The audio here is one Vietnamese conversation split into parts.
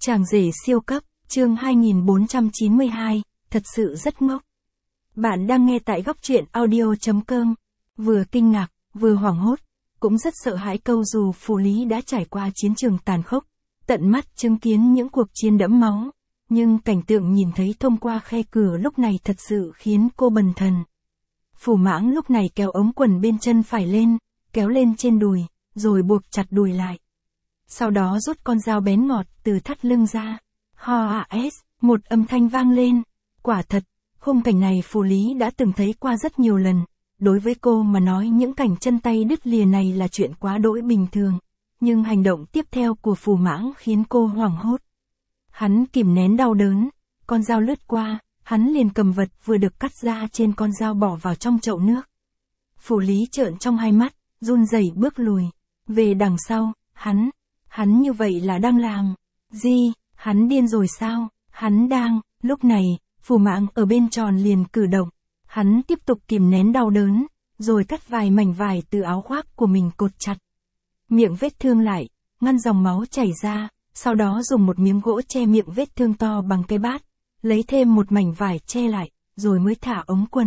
Chàng rể siêu cấp, chương 2492, thật sự rất ngốc. Bạn đang nghe tại góc truyện audio.com. Vừa kinh ngạc, vừa hoảng hốt, cũng rất sợ hãi câu dù Phù Lý đã trải qua chiến trường tàn khốc, tận mắt chứng kiến những cuộc chiến đẫm máu, nhưng cảnh tượng nhìn thấy thông qua khe cửa lúc này thật sự khiến cô bần thần. Phù Mãng lúc này kéo ống quần bên chân phải lên, kéo lên trên đùi, rồi buộc chặt đùi lại. Sau đó rút con dao bén ngọt từ thắt lưng ra. Một âm thanh vang lên. Quả thật, khung cảnh này Phù Lý đã từng thấy qua rất nhiều lần. Đối với cô mà nói những cảnh chân tay đứt lìa này là chuyện quá đỗi bình thường. Nhưng hành động tiếp theo của Phù Mãng khiến cô hoảng hốt. Hắn kìm nén đau đớn, con dao lướt qua, hắn liền cầm vật vừa được cắt ra trên con dao bỏ vào trong chậu nước. Phù Lý trợn trong hai mắt, run rẩy bước lùi. Về đằng sau, hắn như vậy là đang làm gì? Hắn điên rồi sao? Lúc này, Phù Mãng ở bên tròn liền cử động. Hắn tiếp tục kìm nén đau đớn, rồi cắt vài mảnh vải từ áo khoác của mình cột chặt miệng vết thương lại, ngăn dòng máu chảy ra, sau đó dùng một miếng gỗ che miệng vết thương to bằng cái bát, lấy thêm một mảnh vải che lại, rồi mới thả ống quần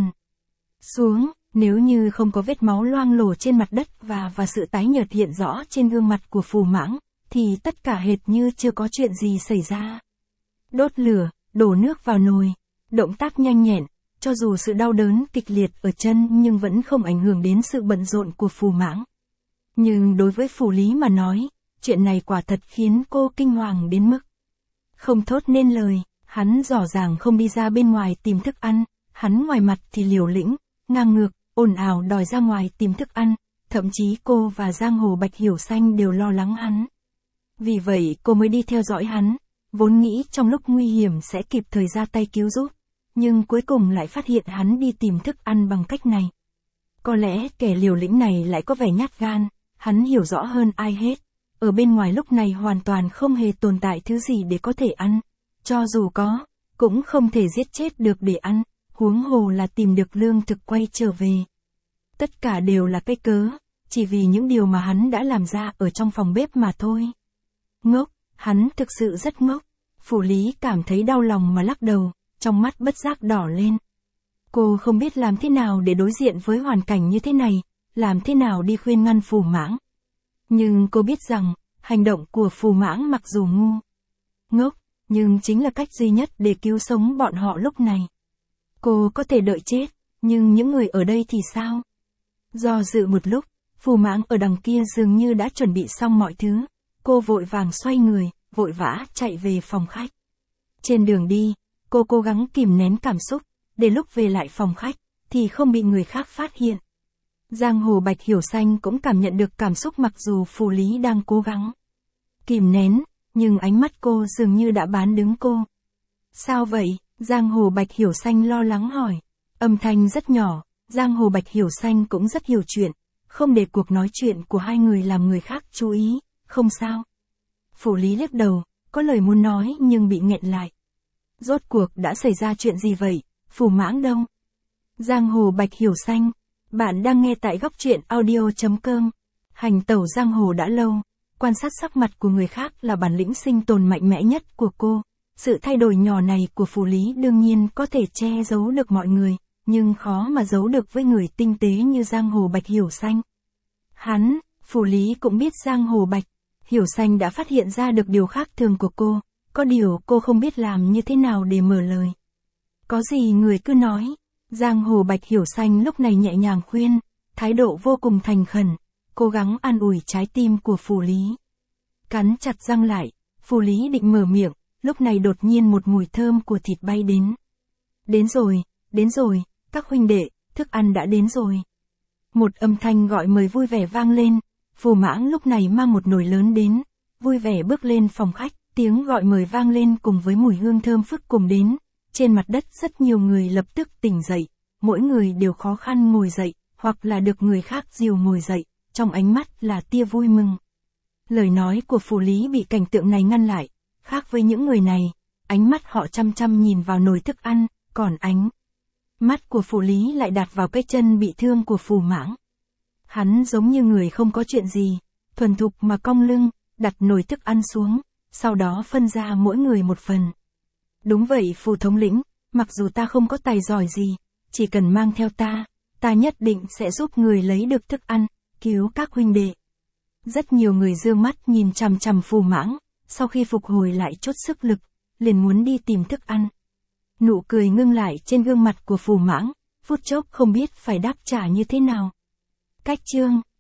xuống. Nếu như không có vết máu loang lổ trên mặt đất và sự tái nhợt hiện rõ trên gương mặt của Phù Mãng, thì tất cả hệt như chưa có chuyện gì xảy ra. Đốt lửa, đổ nước vào nồi, động tác nhanh nhẹn, cho dù sự đau đớn kịch liệt ở chân nhưng vẫn không ảnh hưởng đến sự bận rộn của Phù Mãng. Nhưng đối với Phù Lý mà nói, chuyện này quả thật khiến cô kinh hoàng đến mức không thốt nên lời. Hắn rõ ràng không đi ra bên ngoài tìm thức ăn, hắn ngoài mặt thì liều lĩnh, ngang ngược, ồn ào đòi ra ngoài tìm thức ăn, thậm chí cô và Giang Hồ Bạch Hiểu Xanh đều lo lắng hắn. Vì vậy cô mới đi theo dõi hắn, vốn nghĩ trong lúc nguy hiểm sẽ kịp thời ra tay cứu giúp, nhưng cuối cùng lại phát hiện hắn đi tìm thức ăn bằng cách này. Có lẽ kẻ liều lĩnh này lại có vẻ nhát gan, hắn hiểu rõ hơn ai hết, ở bên ngoài lúc này hoàn toàn không hề tồn tại thứ gì để có thể ăn, cho dù có, cũng không thể giết chết được để ăn, huống hồ là tìm được lương thực quay trở về. Tất cả đều là cái cớ, chỉ vì những điều mà hắn đã làm ra ở trong phòng bếp mà thôi. Ngốc, hắn thực sự rất ngốc. Phù Lý cảm thấy đau lòng mà lắc đầu, trong mắt bất giác đỏ lên. Cô không biết làm thế nào để đối diện với hoàn cảnh như thế này, làm thế nào đi khuyên ngăn Phù Mãng. Nhưng cô biết rằng, hành động của Phù Mãng mặc dù ngốc, nhưng chính là cách duy nhất để cứu sống bọn họ lúc này. Cô có thể đợi chết, nhưng những người ở đây thì sao? Do dự một lúc, Phù Mãng ở đằng kia dường như đã chuẩn bị xong mọi thứ. Cô vội vàng xoay người, vội vã chạy về phòng khách. Trên đường đi, cô cố gắng kìm nén cảm xúc, để lúc về lại phòng khách, thì không bị người khác phát hiện. Giang Hồ Bạch Hiểu Xanh cũng cảm nhận được cảm xúc mặc dù Phù Lý đang cố gắng kìm nén, nhưng ánh mắt cô dường như đã bán đứng cô. Sao vậy? Giang Hồ Bạch Hiểu Xanh lo lắng hỏi. Âm thanh rất nhỏ, Giang Hồ Bạch Hiểu Xanh cũng rất hiểu chuyện, không để cuộc nói chuyện của hai người làm người khác chú ý. Không sao. Phù Lý liếc đầu, có lời muốn nói nhưng bị nghẹn lại. Rốt cuộc đã xảy ra chuyện gì vậy? Phù Mãng đâu? Giang Hồ Bạch Hiểu Xanh. Bạn đang nghe tại góc truyện audio.com. Hành tẩu giang hồ đã lâu, quan sát sắc mặt của người khác là bản lĩnh sinh tồn mạnh mẽ nhất của cô. Sự thay đổi nhỏ này của Phù Lý đương nhiên có thể che giấu được mọi người, nhưng khó mà giấu được với người tinh tế như Giang Hồ Bạch Hiểu Xanh. Phù Lý cũng biết Giang Hồ Bạch Hiểu Xanh đã phát hiện ra được điều khác thường của cô, có điều cô không biết làm như thế nào để mở lời. Có gì người cứ nói. Giang Hồ Bạch Hiểu Xanh lúc này nhẹ nhàng khuyên, thái độ vô cùng thành khẩn, cố gắng an ủi trái tim của Phù Lý. Cắn chặt răng lại, Phù Lý định mở miệng, lúc này đột nhiên một mùi thơm của thịt bay đến. Đến rồi, các huynh đệ, thức ăn đã đến rồi. Một âm thanh gọi mời vui vẻ vang lên, Phù Mãng lúc này mang một nồi lớn đến, vui vẻ bước lên phòng khách, tiếng gọi mời vang lên cùng với mùi hương thơm phức cùng đến. Trên mặt đất rất nhiều người lập tức tỉnh dậy, mỗi người đều khó khăn ngồi dậy, hoặc là được người khác dìu ngồi dậy, trong ánh mắt là tia vui mừng. Lời nói của Phù Lý bị cảnh tượng này ngăn lại, khác với những người này, ánh mắt họ chăm chăm nhìn vào nồi thức ăn, còn ánh mắt của Phù Lý lại đặt vào cái chân bị thương của Phù Mãng. Hắn giống như người không có chuyện gì, thuần thục mà cong lưng, đặt nồi thức ăn xuống, sau đó phân ra mỗi người một phần. Đúng vậy phù thống lĩnh, mặc dù ta không có tài giỏi gì, chỉ cần mang theo ta nhất định sẽ giúp người lấy được thức ăn, cứu các huynh đệ. Rất nhiều người dương mắt nhìn chằm chằm Phù Mãng, sau khi phục hồi lại chút sức lực, liền muốn đi tìm thức ăn. Nụ cười ngưng lại trên gương mặt của Phù Mãng, phút chốc không biết phải đáp trả như thế nào. Cách chương